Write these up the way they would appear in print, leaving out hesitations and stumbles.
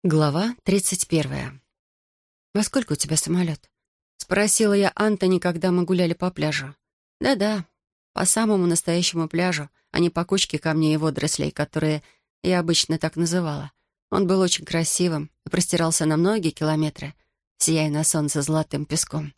Глава 31. «Во сколько у тебя самолет?» — спросила я Антони, когда мы гуляли по пляжу. Да-да, по самому настоящему пляжу, а не по кучке камней и водорослей, которые я обычно так называла. Он был очень красивым и простирался на многие километры, сияя на солнце золотым песком.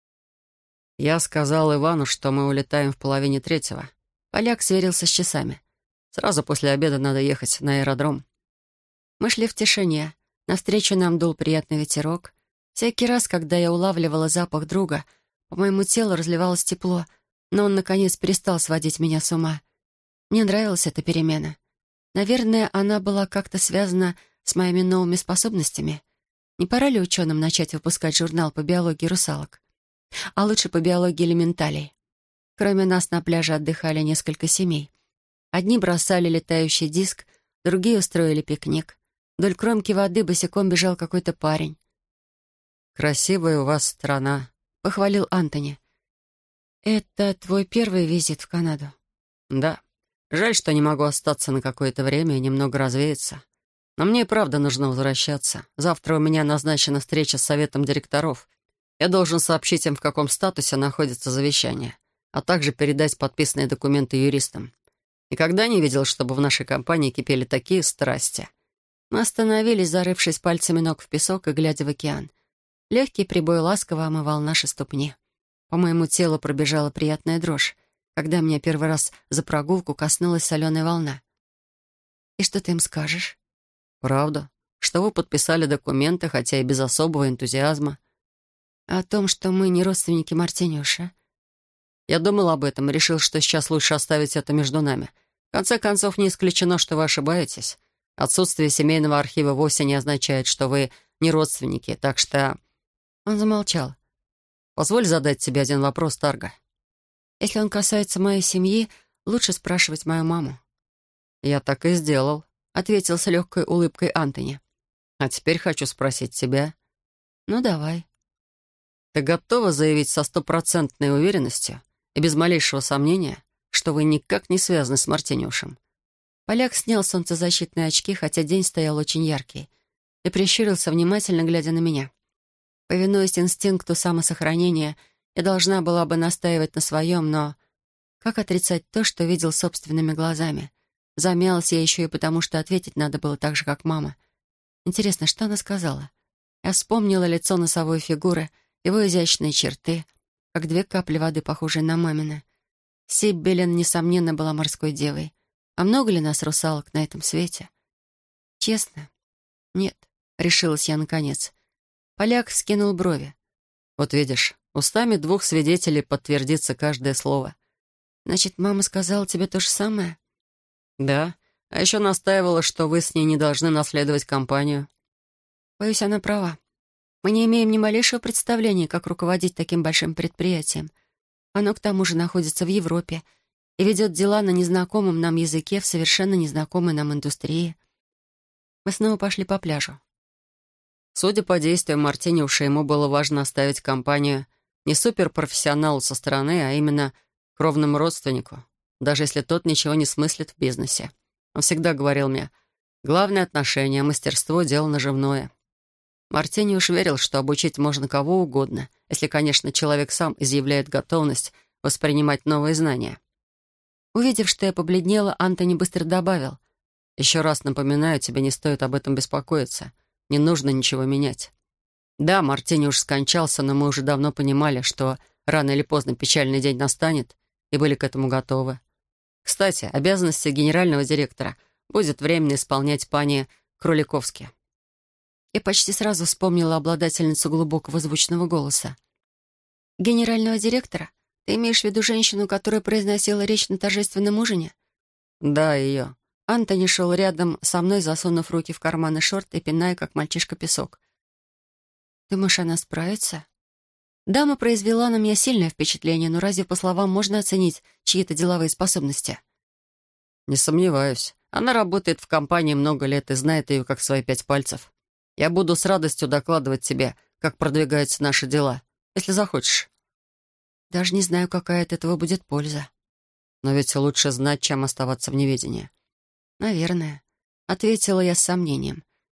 Я сказал Ивану, что мы улетаем в половине третьего. Поляк сверился с часами. Сразу после обеда надо ехать на аэродром. Мы шли в тишине. Навстречу нам дул приятный ветерок. Всякий раз, когда я улавливала запах друга, по моему телу разливалось тепло, но он, наконец, перестал сводить меня с ума. Мне нравилась эта перемена. Наверное, она была как-то связана с моими новыми способностями. Не пора ли ученым начать выпускать журнал по биологии русалок? А лучше по биологии элементалей. Кроме нас на пляже отдыхали несколько семей. Одни бросали летающий диск, другие устроили пикник. Вдоль кромки воды босиком бежал какой-то парень. «Красивая у вас страна», — похвалил Антони. «Это твой первый визит в Канаду?» «Да. Жаль, что не могу остаться на какое-то время и немного развеяться. Но мне и правда нужно возвращаться. Завтра у меня назначена встреча с советом директоров. Я должен сообщить им, в каком статусе находится завещание, а также передать подписанные документы юристам. Никогда не видел, чтобы в нашей компании кипели такие страсти». Мы остановились, зарывшись пальцами ног в песок и глядя в океан. Легкий прибой ласково омывал наши ступни. По моему телу пробежала приятная дрожь, когда меня первый раз за прогулку коснулась соленая волна. «И что ты им скажешь?» «Правда, что вы подписали документы, хотя и без особого энтузиазма». «О том, что мы не родственники Мартинюша». «Я думал об этом и решил, что сейчас лучше оставить это между нами. В конце концов, не исключено, что вы ошибаетесь. Отсутствие семейного архива вовсе не означает, что вы не родственники, так что...» Он замолчал. «Позволь задать тебе один вопрос, Тарго». «Если он касается моей семьи, лучше спрашивать мою маму». «Я так и сделал», — ответил с легкой улыбкой Антони. «А теперь хочу спросить тебя». «Ну, давай». «Ты готова заявить со стопроцентной уверенностью и без малейшего сомнения, что вы никак не связаны с Мартинюшем?» Поляк снял солнцезащитные очки, хотя день стоял очень яркий, и прищурился, внимательно глядя на меня. Повинуясь инстинкту самосохранения, я должна была бы настаивать на своем, но как отрицать то, что видел собственными глазами? Замялась я еще и потому, что ответить надо было так же, как мама. Интересно, что она сказала? Я вспомнила лицо носовой фигуры, его изящные черты, как две капли воды, похожие на мамины. Сиббелен, несомненно, была морской девой. А много ли нас, русалок, на этом свете? Честно? Нет, решилась я наконец. Поляк вскинул брови. «Вот видишь, устами двух свидетелей подтвердится каждое слово». «Значит, мама сказала тебе то же самое?» «Да, а еще настаивала, что вы с ней не должны наследовать компанию». «Боюсь, она права. Мы не имеем ни малейшего представления, как руководить таким большим предприятием. Оно, к тому же, находится в Европе и ведет дела на незнакомом нам языке в совершенно незнакомой нам индустрии». Мы снова пошли по пляжу. Судя по действиям Мартинюша, ему было важно оставить компанию не суперпрофессионалу со стороны, а именно кровному родственнику, даже если тот ничего не смыслит в бизнесе. Он всегда говорил мне, главное отношение, а мастерство — дело наживное. Мартинюш верил, что обучить можно кого угодно, если, конечно, человек сам изъявляет готовность воспринимать новые знания. Увидев, что я побледнела, Антони быстро добавил. «Еще раз напоминаю, тебе не стоит об этом беспокоиться. Не нужно ничего менять. Да, Мартинюш скончался, но мы уже давно понимали, что рано или поздно печальный день настанет, и были к этому готовы. Кстати, обязанности генерального директора будет временно исполнять пани Кроликовски». Я почти сразу вспомнила обладательницу глубокого звучного голоса. «Генерального директора? Ты имеешь в виду женщину, которая произносила речь на торжественном ужине?» «Да, ее». Антони шел рядом со мной, засунув руки в карманы шорт и пиная, как мальчишка, песок. «Думаешь, она справится?» Дама произвела на меня сильное впечатление, но разве, по словам, можно оценить чьи-то деловые способности? «Не сомневаюсь. Она работает в компании много лет и знает ее как свои 5 пальцев. Я буду с радостью докладывать тебе, как продвигаются наши дела, если захочешь». «Даже не знаю, какая от этого будет польза». «Но ведь лучше знать, чем оставаться в неведении». «Наверное», — ответила я с сомнением.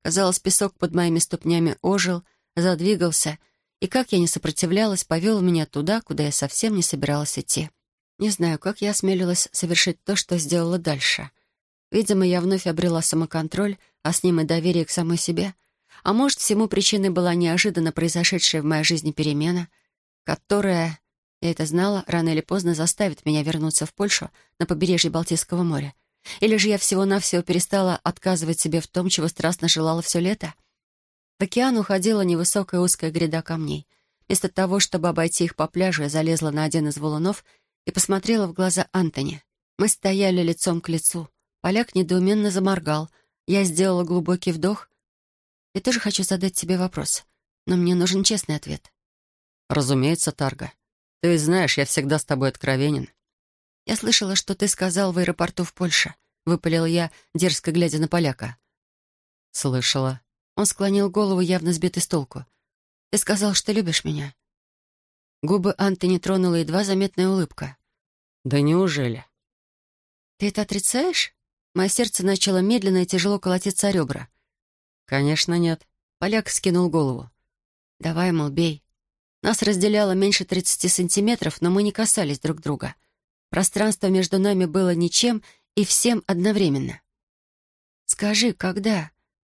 Казалось, песок под моими ступнями ожил, задвигался, и, как я не сопротивлялась, повел меня туда, куда я совсем не собиралась идти. Не знаю, как я осмелилась совершить то, что сделала дальше. Видимо, я вновь обрела самоконтроль, а с ним и доверие к самой себе. А может, всему причиной была неожиданно произошедшая в моей жизни перемена, которая, я это знала, рано или поздно заставит меня вернуться в Польшу на побережье Балтийского моря. Или же я всего-навсего перестала отказывать себе в том, чего страстно желала все лето. В океан уходила невысокая узкая гряда камней. Вместо того, чтобы обойти их по пляжу, я залезла на один из валунов и посмотрела в глаза Антони. Мы стояли лицом к лицу. Поляк недоуменно заморгал. Я сделала глубокий вдох. «Я тоже хочу задать тебе вопрос, но мне нужен честный ответ». «Разумеется, Тарга. Ты ведь знаешь, я всегда с тобой откровенен». «Я слышала, что ты сказал в аэропорту в Польше», — выпалила я, дерзко глядя на поляка. «Слышала». Он склонил голову, явно сбитый с толку. «Ты сказал, что любишь меня». Губы Антони тронула едва заметная улыбка. «Да неужели?» «Ты это отрицаешь?» Мое сердце начало медленно и тяжело колотиться о ребра. «Конечно, нет». Поляк скинул голову. «Давай, мол, бей». Нас разделяло меньше 30 сантиметров, но мы не касались друг друга. Пространство между нами было ничем и всем одновременно. «Скажи, когда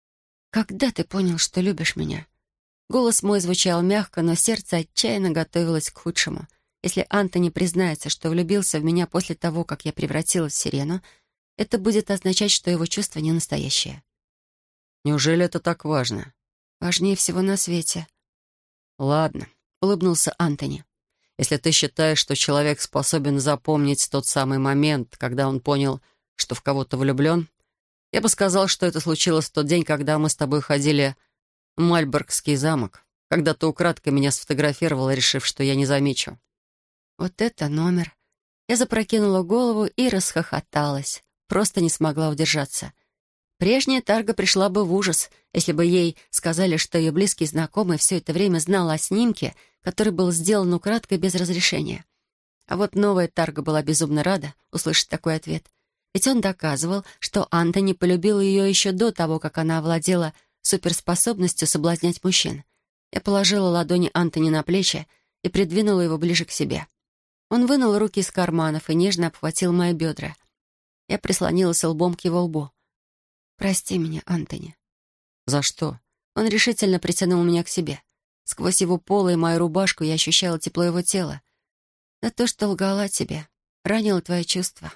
ты понял, что любишь меня?» Голос мой звучал мягко, но сердце отчаянно готовилось к худшему. Если Антони признается, что влюбился в меня после того, как я превратилась в сирену, это будет означать, что его чувства не настоящие. «Неужели это так важно?» «Важнее всего на свете». «Ладно», — улыбнулся Антони. «если ты считаешь, что человек способен запомнить тот самый момент, когда он понял, что в кого-то влюблен, я бы сказал, что это случилось в тот день, когда мы с тобой ходили в Мальборгский замок, когда ты украдкой меня сфотографировала, решив, что я не замечу». Вот это номер. Я запрокинула голову и расхохоталась. Просто не смогла удержаться. Прежняя Тарга пришла бы в ужас, если бы ей сказали, что ее близкий знакомый все это время знал о снимке, который был сделан украдкой без разрешения. А вот новая Тарга была безумно рада услышать такой ответ. Ведь он доказывал, что Антони полюбил ее еще до того, как она овладела суперспособностью соблазнять мужчин. Я положила ладони Антони на плечи и придвинула его ближе к себе. Он вынул руки из карманов и нежно обхватил мои бедра. Я прислонилась лбом к его лбу. «Прости меня, Антони». «За что?» Он решительно притянул меня к себе. Сквозь его поло и мою рубашку я ощущала тепло его тела. «За то, что лгала тебе, ранила твои чувства».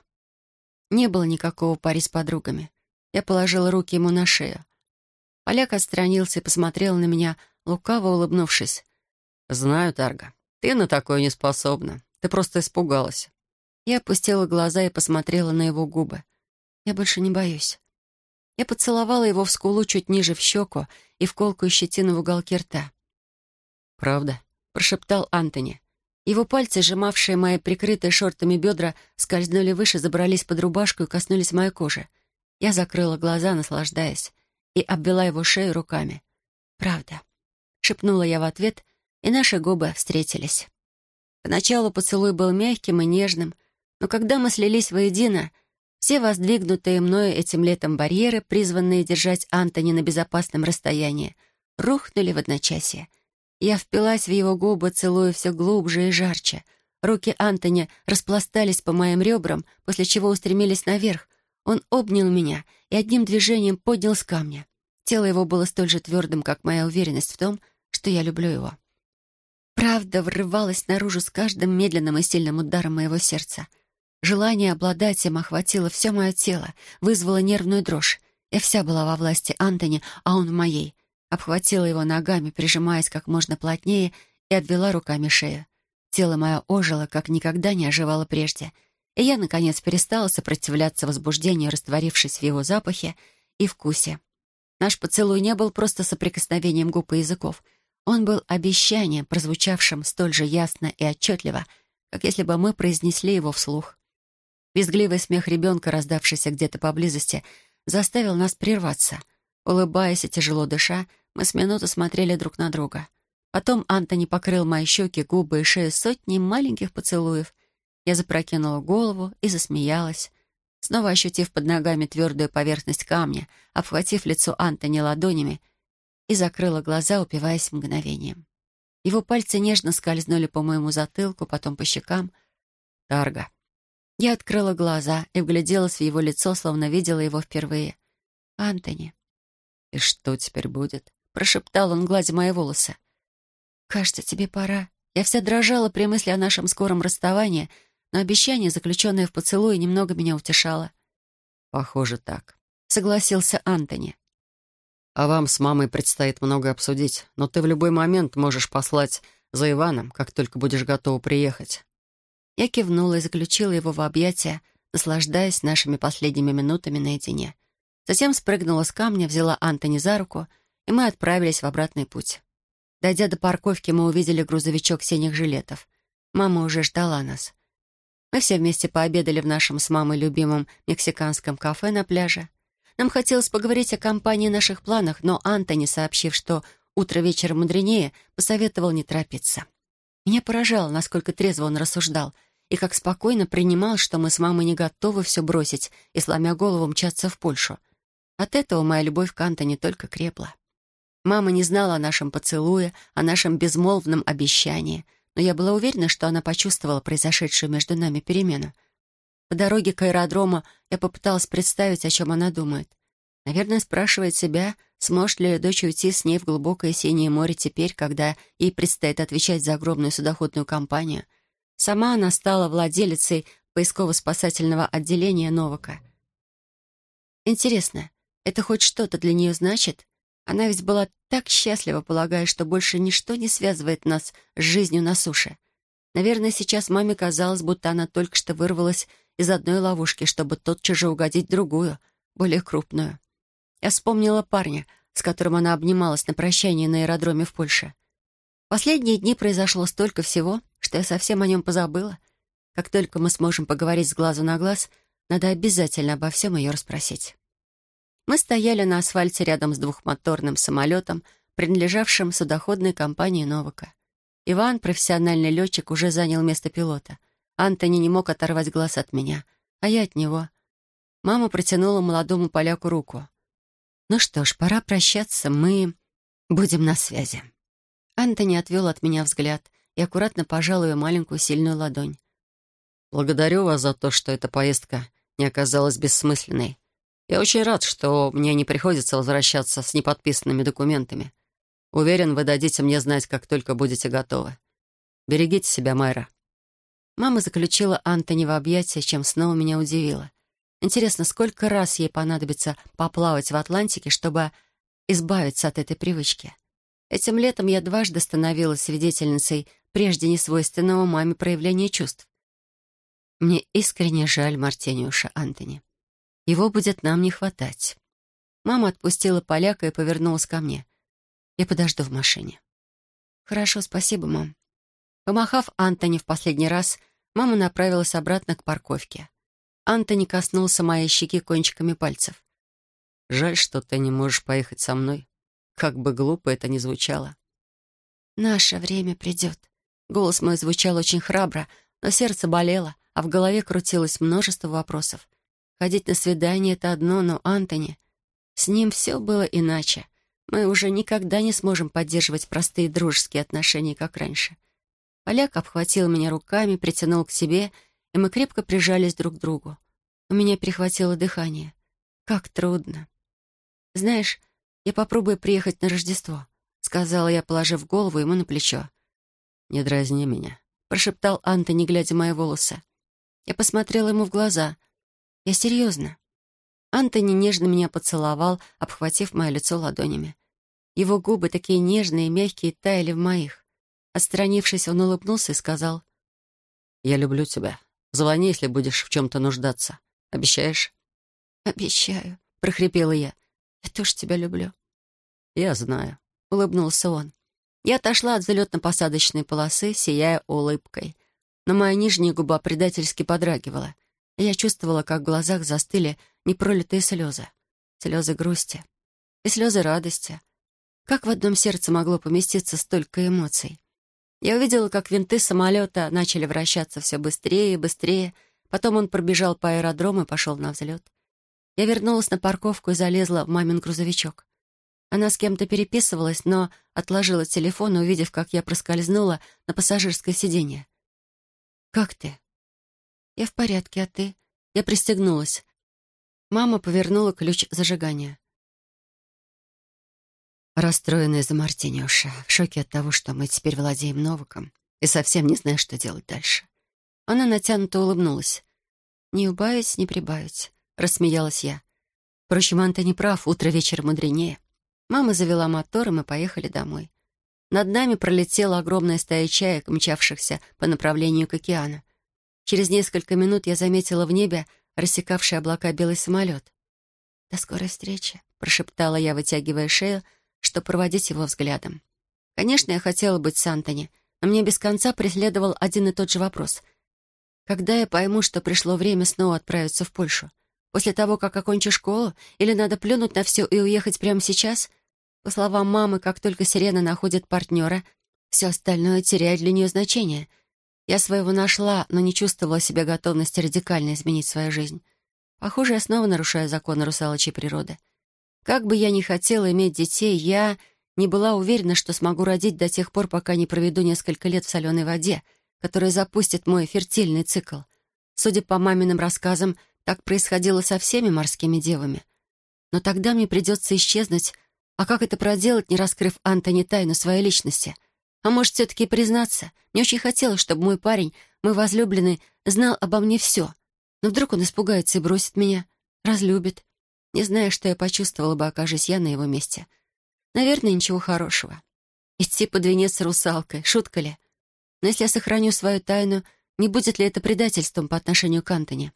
Не было никакого пари с подругами. Я положила руки ему на шею. Поляк отстранился и посмотрел на меня, лукаво улыбнувшись. «Знаю, Тарга, ты на такое не способна. Ты просто испугалась». Я опустила глаза и посмотрела на его губы. «Я больше не боюсь». Я поцеловала его в скулу чуть ниже в щеку и в колкую щетину в уголке рта. «Правда?» — прошептал Антони. Его пальцы, сжимавшие мои прикрытые шортами бедра, скользнули выше, забрались под рубашку и коснулись моей кожи. Я закрыла глаза, наслаждаясь, и обвела его шею руками. «Правда», — шепнула я в ответ, и наши губы встретились. Поначалу поцелуй был мягким и нежным, но когда мы слились воедино, все воздвигнутые мною этим летом барьеры, призванные держать Антони на безопасном расстоянии, рухнули в одночасье. Я впилась в его губы, целуя все глубже и жарче. Руки Антони распластались по моим ребрам, после чего устремились наверх. Он обнял меня и одним движением поднял с камня. Тело его было столь же твердым, как моя уверенность в том, что я люблю его. Правда врывалась наружу с каждым медленным и сильным ударом моего сердца. Желание обладать им охватило все мое тело, вызвало нервную дрожь. Я вся была во власти Антони, а он в моей. Обхватила его ногами, прижимаясь как можно плотнее, и обвела руками шею. Тело мое ожило, как никогда не оживало прежде. И я, наконец, перестала сопротивляться возбуждению, растворившись в его запахе и вкусе. Наш поцелуй не был просто соприкосновением губ и языков. Он был обещанием, прозвучавшим столь же ясно и отчетливо, как если бы мы произнесли его вслух. Визгливый смех ребенка, раздавшийся где-то поблизости, заставил нас прерваться. Улыбаясь и тяжело дыша, мы с минуту смотрели друг на друга. Потом Антони покрыл мои щеки, губы и шею сотней маленьких поцелуев. Я запрокинула голову и засмеялась. Снова ощутив под ногами твердую поверхность камня, обхватив лицо Антони ладонями, и закрыла глаза, упиваясь мгновением. Его пальцы нежно скользнули по моему затылку, потом по щекам. Тарго. Я открыла глаза и вгляделась в его лицо, словно видела его впервые. «Антони». «И что теперь будет?» — прошептал он, гладя мои волосы. «Кажется, тебе пора». Я вся дрожала при мысли о нашем скором расставании, но обещание, заключенное в поцелуе, немного меня утешало. «Похоже, так», — согласился Антони. «А вам с мамой предстоит много обсудить, но ты в любой момент можешь послать за Иваном, как только будешь готова приехать». Я кивнула и заключила его в объятия, наслаждаясь нашими последними минутами наедине. Затем спрыгнула с камня, взяла Антони за руку, и мы отправились в обратный путь. Дойдя до парковки, мы увидели грузовичок синих жилетов. Мама уже ждала нас. Мы все вместе пообедали в нашем с мамой любимом мексиканском кафе на пляже. Нам хотелось поговорить о компании и наших планах, но Антони, сообщив, что утро вечера мудренее, посоветовал не торопиться. Меня поражало, насколько трезво он рассуждал, и как спокойно принимал, что мы с мамой не готовы все бросить и, сломя голову, мчаться в Польшу. От этого моя любовь к Антони только крепла. Мама не знала о нашем поцелуе, о нашем безмолвном обещании, но я была уверена, что она почувствовала произошедшую между нами перемену. По дороге к аэродрому я попыталась представить, о чем она думает. Наверное, спрашивает себя, сможет ли дочь уйти с ней в глубокое синее море теперь, когда ей предстоит отвечать за огромную судоходную компанию. Сама она стала владелицей поисково-спасательного отделения «Новака». Интересно, это хоть что-то для нее значит? Она ведь была так счастлива, полагая, что больше ничто не связывает нас с жизнью на суше. Наверное, сейчас маме казалось, будто она только что вырвалась из одной ловушки, чтобы тотчас же угодить в другую, более крупную. Я вспомнила парня, с которым она обнималась на прощании на аэродроме в Польше. В последние дни произошло столько всего, что я совсем о нем позабыла. Как только мы сможем поговорить с глазу на глаз, надо обязательно обо всем ее расспросить. Мы стояли на асфальте рядом с двухмоторным самолетом, принадлежавшим судоходной компании «Новака». Иван, профессиональный летчик, уже занял место пилота. Антони не мог оторвать глаз от меня, а я от него. Мама протянула молодому поляку руку. «Ну что ж, пора прощаться, мы будем на связи». Антони отвел от меня взгляд и аккуратно пожал ее маленькую сильную ладонь. «Благодарю вас за то, что эта поездка не оказалась бессмысленной. Я очень рад, что мне не приходится возвращаться с неподписанными документами. Уверен, вы дадите мне знать, как только будете готовы. Берегите себя, Майра». Мама заключила Антони в объятия, чем снова меня удивила. Интересно, сколько раз ей понадобится поплавать в Атлантике, чтобы избавиться от этой привычки? Этим летом я дважды становилась свидетельницей прежде несвойственного маме проявления чувств. Мне искренне жаль Мартениуша, Антони. Его будет нам не хватать. Мама отпустила поляка и повернулась ко мне. Я подожду в машине. Хорошо, спасибо, мам. Помахав Антони в последний раз, мама направилась обратно к парковке. Антони коснулся моей щеки кончиками пальцев. «Жаль, что ты не можешь поехать со мной. Как бы глупо это ни звучало». «Наше время придет». Голос мой звучал очень храбро, но сердце болело, а в голове крутилось множество вопросов. Ходить на свидание — это одно, но Антони... С ним все было иначе. Мы уже никогда не сможем поддерживать простые дружеские отношения, как раньше. Поляк обхватил меня руками, притянул к себе, и мы крепко прижались друг к другу. У меня перехватило дыхание. Как трудно. «Знаешь, я попробую приехать на Рождество», — сказала я, положив голову ему на плечо. «Не дразни меня», — прошептал Антони, глядя в мои волосы. Я посмотрела ему в глаза. «Я серьезно». Антони нежно меня поцеловал, обхватив мое лицо ладонями. Его губы, такие нежные и мягкие, таяли в моих. Отстранившись, он улыбнулся и сказал: «Я люблю тебя. Звони, если будешь в чем-то нуждаться. Обещаешь?» «Обещаю», — прохрипела я. «Я тоже тебя люблю». «Я знаю», — улыбнулся он. Я отошла от взлетно-посадочной полосы, сияя улыбкой. Но моя нижняя губа предательски подрагивала. И я чувствовала, как в глазах застыли непролитые слезы. Слезы грусти и слезы радости. Как в одном сердце могло поместиться столько эмоций? Я увидела, как винты самолета начали вращаться все быстрее и быстрее, Потом он пробежал по аэродрому и пошел на взлет. Я вернулась на парковку и залезла в мамин грузовичок. Она с кем-то переписывалась, но отложила телефон, увидев, как я проскользнула на пассажирское сиденье. «Как ты?» «Я в порядке, а ты?» Я пристегнулась. Мама повернула ключ зажигания. Расстроенная из-за Мартиниуша, в шоке от того, что мы теперь владеем Новаком, и совсем не знаю, что делать дальше. Она натянуто улыбнулась. «Не убавить, не прибавить», — рассмеялась я. Впрочем, Антони прав, утро вечера мудренее. Мама завела мотор, и мы поехали домой. Над нами пролетела огромная стая чаек, мчавшихся по направлению к океану. Через несколько минут я заметила в небе рассекавший облака белый самолет. «До скорой встречи», — прошептала я, вытягивая шею, чтобы проводить его взглядом. Конечно, я хотела быть с Антони, но мне без конца преследовал один и тот же вопрос. Когда я пойму, что пришло время снова отправиться в Польшу? После того, как окончу школу? Или надо плюнуть на все и уехать прямо сейчас? По словам мамы, как только Сирена находит партнера, все остальное теряет для нее значение. Я своего нашла, но не чувствовала себя готовности радикально изменить свою жизнь. Похоже, я снова нарушаю законы русалочьей природы. Как бы я ни хотела иметь детей, я не была уверена, что смогу родить до тех пор, пока не проведу несколько лет в соленой воде, которая запустит мой фертильный цикл. Судя по маминым рассказам, так происходило со всеми морскими девами. Но тогда мне придется исчезнуть. А как это проделать, не раскрыв Антони тайну своей личности? А может, все-таки признаться? Мне очень хотелось, чтобы мой парень, мой возлюбленный, знал обо мне все. Но вдруг он испугается и бросит меня, разлюбит. Не знаю, что я почувствовала бы, окажись я на его месте. Наверное, ничего хорошего. Идти под венец с русалкой, шутка ли? Но если я сохраню свою тайну, не будет ли это предательством по отношению к Антони?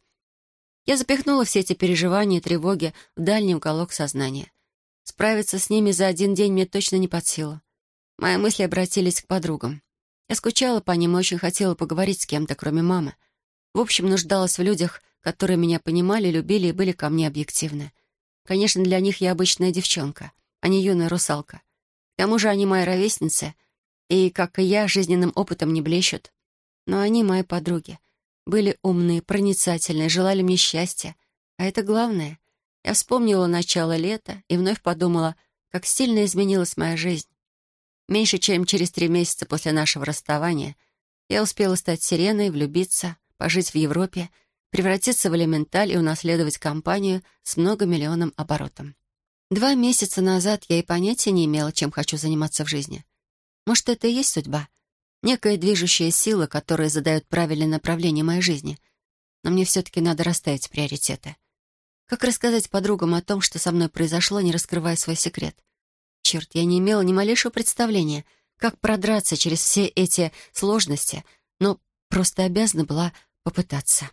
Я запихнула все эти переживания и тревоги в дальний уголок сознания. Справиться с ними за один день мне точно не под силу. Мои мысли обратились к подругам. Я скучала по ним и очень хотела поговорить с кем-то, кроме мамы. В общем, нуждалась в людях, которые меня понимали, любили и были ко мне объективны. Конечно, для них я обычная девчонка, а не юная русалка. К тому же они мои ровесницы, и, как и я, жизненным опытом не блещут. Но они мои подруги. Были умные, проницательные, желали мне счастья. А это главное. Я вспомнила начало лета и вновь подумала, как сильно изменилась моя жизнь. Меньше чем через 3 месяца после нашего расставания я успела стать Сиреной, влюбиться, пожить в Европе, превратиться в элементаль и унаследовать компанию с многомиллионным оборотом. 2 месяца назад я и понятия не имела, чем хочу заниматься в жизни. Может, это и есть судьба? Некая движущая сила, которая задает правильное направление моей жизни. Но мне все-таки надо расставить приоритеты. Как рассказать подругам о том, что со мной произошло, не раскрывая свой секрет? Черт, я не имела ни малейшего представления, как продраться через все эти сложности, но просто обязана была попытаться.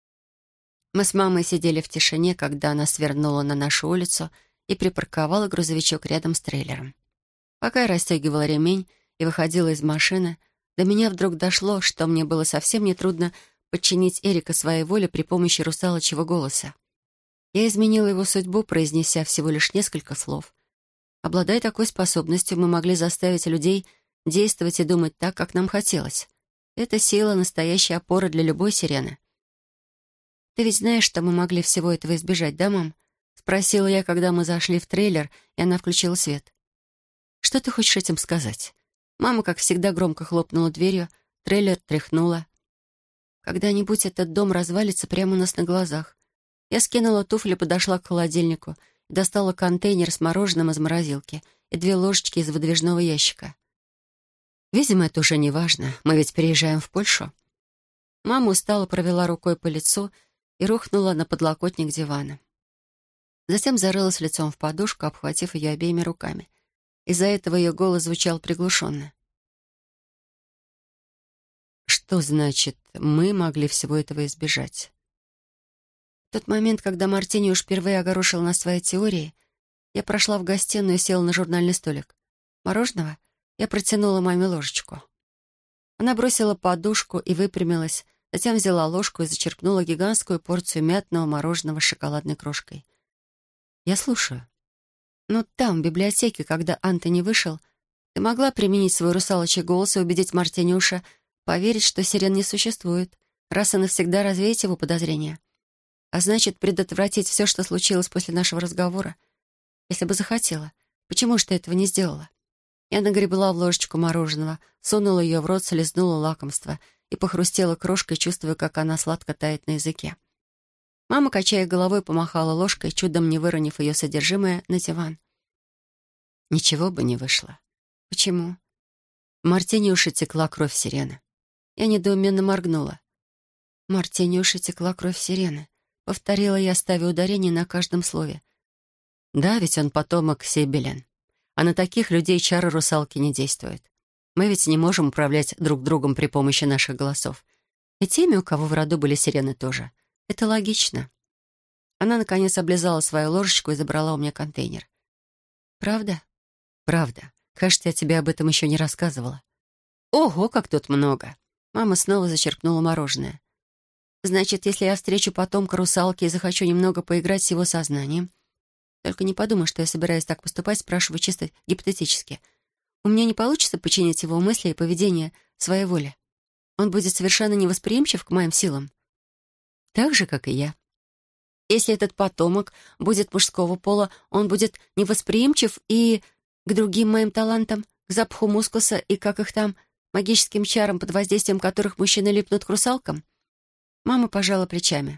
Мы с мамой сидели в тишине, когда она свернула на нашу улицу и припарковала грузовичок рядом с трейлером. Пока я расстегивала ремень и выходила из машины, до меня вдруг дошло, что мне было совсем нетрудно подчинить Эрика своей воле при помощи русалочьего голоса. Я изменила его судьбу, произнеся всего лишь несколько слов. Обладая такой способностью, мы могли заставить людей действовать и думать так, как нам хотелось. Эта сила — настоящая опора для любой сирены. «Ты ведь знаешь, что мы могли всего этого избежать, да, мам?» — спросила я, когда мы зашли в трейлер, и она включила свет. «Что ты хочешь этим сказать?» Мама, как всегда, громко хлопнула дверью, трейлер тряхнула. «Когда-нибудь этот дом развалится прямо у нас на глазах». Я скинула туфли, подошла к холодильнику и достала контейнер с мороженым из морозилки и 2 ложечки из выдвижного ящика. «Видимо, это уже не важно. Мы ведь переезжаем в Польшу». Мама устало провела рукой по лицу и рухнула на подлокотник дивана. Затем зарылась лицом в подушку, обхватив ее обеими руками. Из-за этого ее голос звучал приглушенно. «Что значит, мы могли всего этого избежать?» В тот момент, когда Мартиниуш впервые огорошил нас своей теорией, я прошла в гостиную и села на журнальный столик. Мороженого я протянула маме ложечку. Она бросила подушку и выпрямилась, затем взяла ложку и зачерпнула гигантскую порцию мятного мороженого с шоколадной крошкой. «Я слушаю». «Ну, там, в библиотеке, когда Антони вышел, ты могла применить свой русалочий голос и убедить Мартиниуша поверить, что сирен не существует. раз и навсегда развеять его подозрения. А значит, предотвратить все, что случилось после нашего разговора. Если бы захотела, почему же ты этого не сделала? Я нагребла в ложечку мороженого, сунула ее в рот, слезнула лакомство и похрустела крошкой, чувствуя, как она сладко тает на языке. Мама, качая головой, помахала ложкой, чудом не выронив ее содержимое на диван. Ничего бы не вышло. Почему? В Мартиниуше текла кровь сирены. Я недоуменно моргнула. В Мартиниуше текла кровь сирены. Повторила я, ставя ударение на каждом слове. Да, ведь он потомок Сибелен. А на таких людей чары русалки не действуют. Мы ведь не можем управлять друг другом при помощи наших голосов. И теми, у кого в роду были сирены, тоже. Это логично. Она, наконец, облизала свою ложечку и забрала у меня контейнер. «Правда?» «Правда. Кажется, я тебе об этом еще не рассказывала». «Ого, как тут много!» Мама снова зачерпнула мороженое. «Значит, если я встречу потомка русалки и захочу немного поиграть с его сознанием, только не подумай, что я собираюсь так поступать, спрашиваю чисто гипотетически. У меня не получится подчинить его мысли и поведение своей воле. Он будет совершенно невосприимчив к моим силам. Так же, как и я. Если этот потомок будет мужского пола, он будет невосприимчив и к другим моим талантам, к запаху мускуса и, как их там, магическим чарам, под воздействием которых мужчины липнут к русалкам. Мама пожала плечами.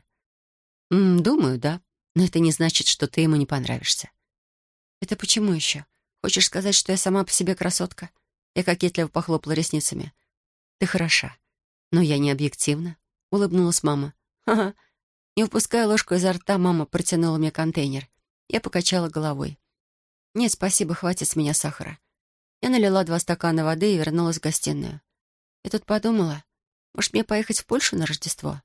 «Думаю, да. Но это не значит, что ты ему не понравишься». «Это почему еще? Хочешь сказать, что я сама по себе красотка?» Я кокетливо похлопала ресницами. «Ты хороша, но я не объективна», — улыбнулась мама. «Ха-ха». Не выпуская ложку изо рта, мама протянула мне контейнер. Я покачала головой. «Нет, спасибо, хватит с меня сахара». Я налила 2 стакана воды и вернулась в гостиную. Я тут подумала, может, мне поехать в Польшу на Рождество?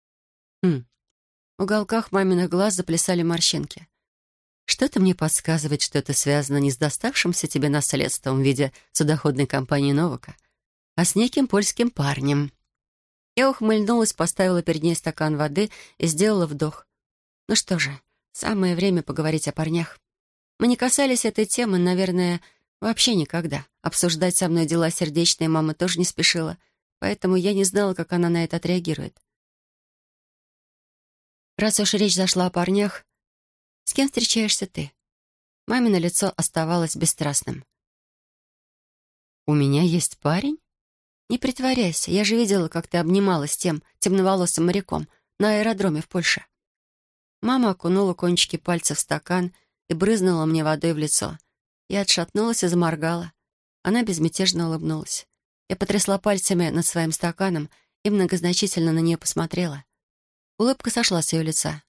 В уголках маминых глаз заплясали морщинки. Что-то мне подсказывает, что это связано не с доставшимся тебе наследством в виде судоходной компании Новака, а с неким польским парнем. Я ухмыльнулась, поставила перед ней стакан воды и сделала вдох. Ну что же, самое время поговорить о парнях. Мы не касались этой темы, наверное, вообще никогда. Обсуждать со мной дела сердечные мама тоже не спешила, поэтому я не знала, как она на это отреагирует. Раз уж речь зашла о парнях, с кем встречаешься ты? Мамино лицо оставалось бесстрастным. «У меня есть парень?» «Не притворяйся, я же видела, как ты обнималась с тем темноволосым моряком на аэродроме в Польше». Мама окунула кончики пальцев в стакан и брызнула мне водой в лицо. Я отшатнулась и заморгала. Она безмятежно улыбнулась. Я потрясла пальцами над своим стаканом и многозначительно на нее посмотрела. Улыбка сошла с ее лица.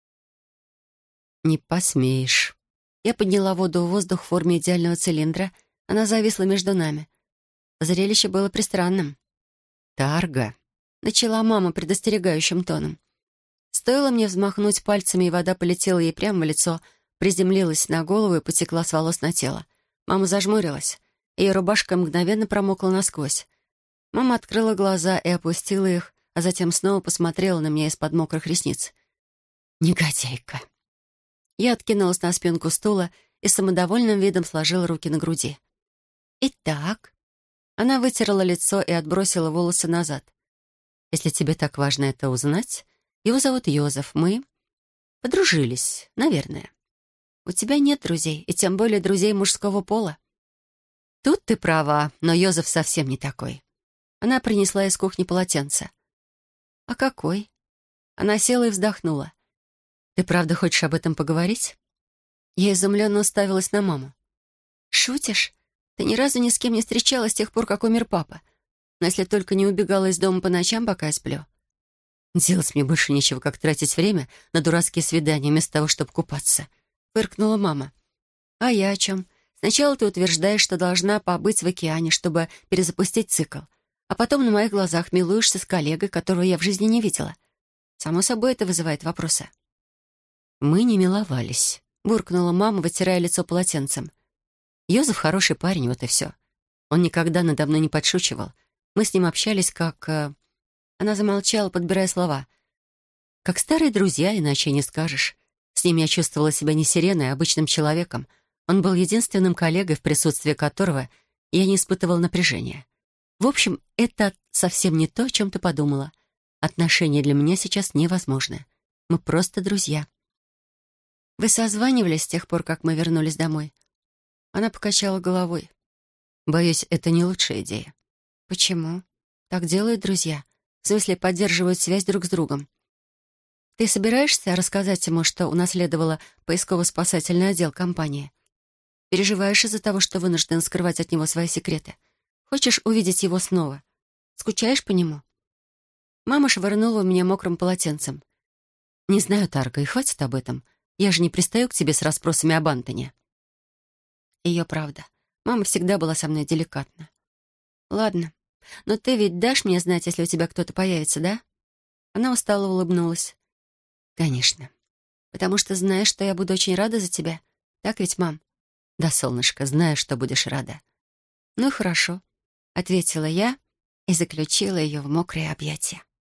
«Не посмеешь». Я подняла воду в воздух в форме идеального цилиндра. Она зависла между нами. Зрелище было пристранным. «Тарга», — начала мама предостерегающим тоном. Стоило мне взмахнуть пальцами, и вода полетела ей прямо в лицо, приземлилась на голову и потекла с волос на тело. Мама зажмурилась. Ее рубашка мгновенно промокла насквозь. Мама открыла глаза и опустила их, а затем снова посмотрела на меня из-под мокрых ресниц. «Негодяйка». Я откинулась на спинку стула и самодовольным видом сложила руки на груди. «Итак...» Она вытерла лицо и отбросила волосы назад. «Если тебе так важно это узнать, его зовут Йозеф. Мы подружились, наверное. У тебя нет друзей, и тем более друзей мужского пола». «Тут ты права, но Йозеф совсем не такой». Она принесла из кухни полотенце. «А какой?» Она села и вздохнула. «Ты правда хочешь об этом поговорить?» Я изумленно уставилась на маму. «Шутишь? Ты ни разу ни с кем не встречалась с тех пор, как умер папа. Но если только не убегала из дома по ночам, пока я сплю». «Делать мне больше нечего, как тратить время на дурацкие свидания, вместо того, чтобы купаться», — фыркнула мама. «А я о чем? Сначала ты утверждаешь, что должна побыть в океане, чтобы перезапустить цикл, а потом на моих глазах милуешься с коллегой, которого я в жизни не видела. Само собой, это вызывает вопросы». «Мы не миловались», — буркнула мама, вытирая лицо полотенцем. «Йозеф хороший парень, вот и все. Он никогда надо мной не подшучивал. Мы с ним общались как...» Она замолчала, подбирая слова. «Как старые друзья, иначе не скажешь. С ним я чувствовала себя не сиреной, а обычным человеком. Он был единственным коллегой, в присутствии которого я не испытывала напряжения. В общем, это совсем не то, о чем ты подумала. Отношения для меня сейчас невозможны. Мы просто друзья. Вы созванивались с тех пор, как мы вернулись домой? Она покачала головой. Боюсь, это не лучшая идея. Почему? Так делают друзья. В смысле, поддерживают связь друг с другом. Ты собираешься рассказать ему, что унаследовала поисково-спасательный отдел компании? Переживаешь из-за того, что вынужден скрывать от него свои секреты? Хочешь увидеть его снова? Скучаешь по нему? Мама швырнула в меня мокрым полотенцем. Не знаю, Тарка, и хватит об этом. Я же не пристаю к тебе с расспросами об Антоне. Ее правда. Мама всегда была со мной деликатна. Ладно, но ты ведь дашь мне знать, если у тебя кто-то появится, да? Она устало улыбнулась. Конечно. Потому что знаешь, что я буду очень рада за тебя. Так ведь, мам? Да, солнышко, знаю, что будешь рада. Ну и хорошо, ответила я и заключила ее в мокрые объятия.